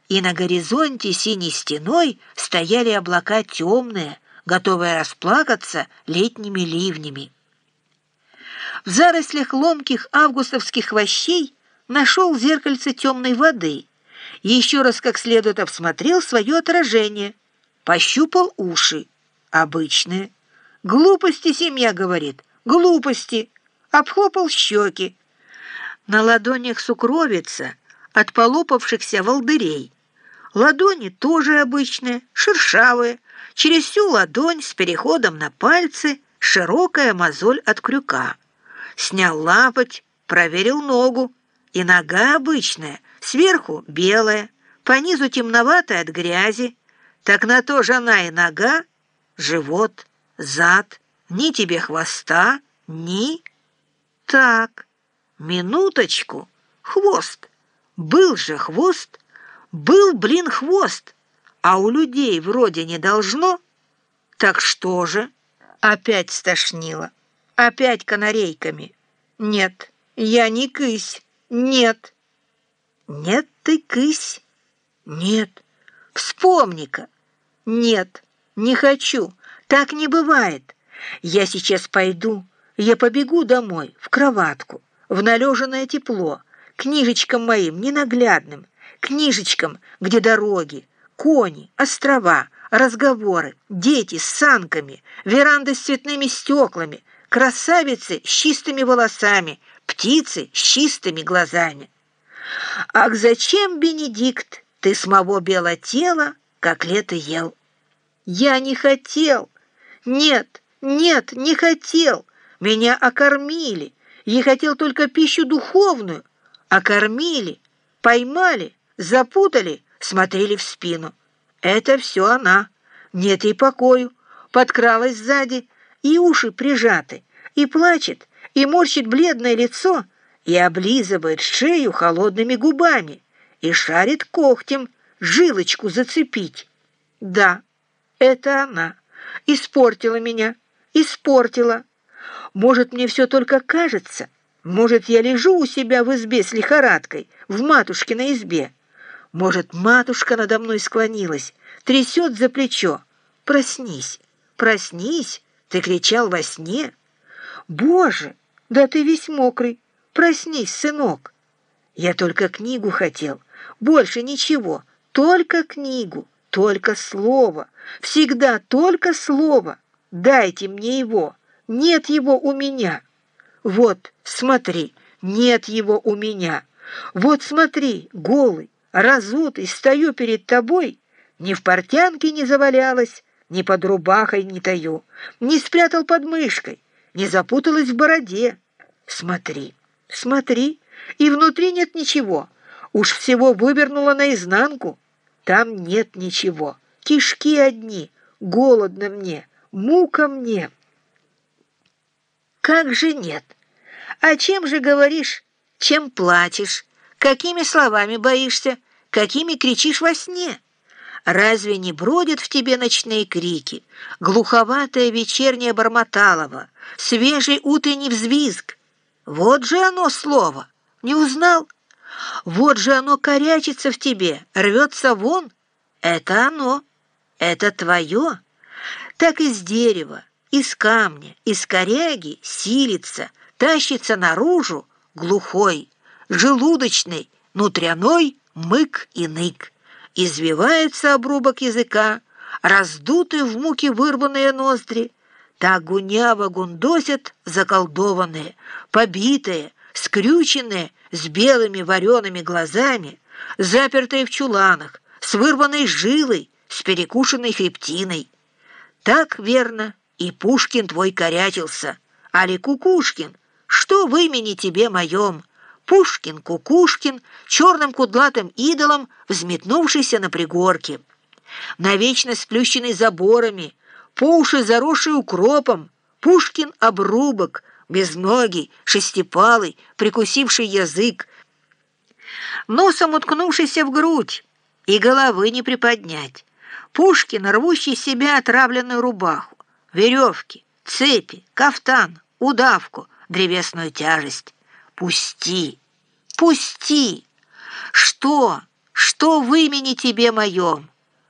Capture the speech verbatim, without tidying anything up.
и на горизонте синей стеной стояли облака темные, готовые расплакаться летними ливнями. В зарослях ломких августовских хвощей нашел зеркальце темной воды и еще раз как следует обсмотрел свое отражение, пощупал уши. Обычные. «Глупости, семья, — говорит, — глупости!» Обхлопал щеки. На ладонях сукровица от полопавшихся волдырей. Ладони тоже обычные, шершавые. Через всю ладонь с переходом на пальцы широкая мозоль от крюка. Снял лапоть, проверил ногу. И нога обычная, сверху белая, по низу темноватая от грязи. Так на то же она и нога, живот, зад, ни тебе хвоста, ни... Так, минуточку, хвост. Был же хвост, был, блин, хвост, а у людей вроде не должно. Так что же? Опять стошнило, опять канарейками. Нет, я не кысь, нет. Нет ты, кысь? Нет. Вспомни-ка. Нет, не хочу, так не бывает. Я сейчас пойду, я побегу домой, в кроватку, в належанное тепло, книжечкам моим ненаглядным, книжечкам, где дороги, кони, острова, разговоры, дети с санками, веранды с цветными стеклами, красавицы с чистыми волосами, птицы с чистыми глазами. Ах, зачем, Бенедикт, ты самого белого тела, как лето ел? Я не хотел, нет, нет, не хотел. Меня окормили. Я хотел только пищу духовную. Окормили, поймали, запутали, смотрели в спину. Это все она. Нет ей покою. Подкралась сзади, и уши прижаты, и плачет, и морщит бледное лицо, и облизывает шею холодными губами, и шарит когтем, жилочку зацепить. Да, это она. Испортила меня, испортила. Может, мне все только кажется? Может, я лежу у себя в избе с лихорадкой, в матушкиной избе? Может, матушка надо мной склонилась, трясет за плечо. Проснись, проснись, ты кричал во сне. Боже, да ты весь мокрый, проснись, сынок. Я только книгу хотел, больше ничего, только книгу, только слово, всегда только слово. Дайте мне его. Нет его у меня. Вот, смотри, нет его у меня. Вот смотри, голый, разутый, стою перед тобой, ни в портянке не завалялась, ни под рубахой не таю, не спрятал под мышкой, не запуталась в бороде. Смотри, смотри, и внутри нет ничего, уж всего вывернуло наизнанку. Там нет ничего, кишки одни, голодно мне, мука мне. Как же нет? А чем же говоришь? Чем плачешь? Какими словами боишься? Какими кричишь во сне? Разве не бродят в тебе ночные крики, глуховатое вечернее бормоталово, свежий утренний взвизг? Вот же оно слово. Не узнал? Вот же оно корячится в тебе, рвется вон. Это оно. Это твое. Так из дерева, из камня, из коряги силится, тащится наружу глухой, желудочный, внутряной мык и нык. Извивается обрубок языка, раздутые в муке вырванные ноздри. Так гуняво гундосят заколдованные, побитые, скрюченные, с белыми вареными глазами, запертые в чуланах, с вырванной жилой, с перекушенной хребтиной. Так, верно, и Пушкин твой корячился. Али Кукушкин, что в имени тебе моем? Пушкин, Кукушкин, черным кудлатым идолом, взметнувшийся на пригорке. Навечно сплющенный заборами, по уши заросший укропом, Пушкин обрубок, безногий, шестипалый, прикусивший язык, носом уткнувшийся в грудь, и головы не приподнять. Пушкин, рвущий с себя отравленную рубаху, веревки, цепи, кафтан, удавку, древесную тяжесть. Пусти, пусти! Что? что в имени тебе моем?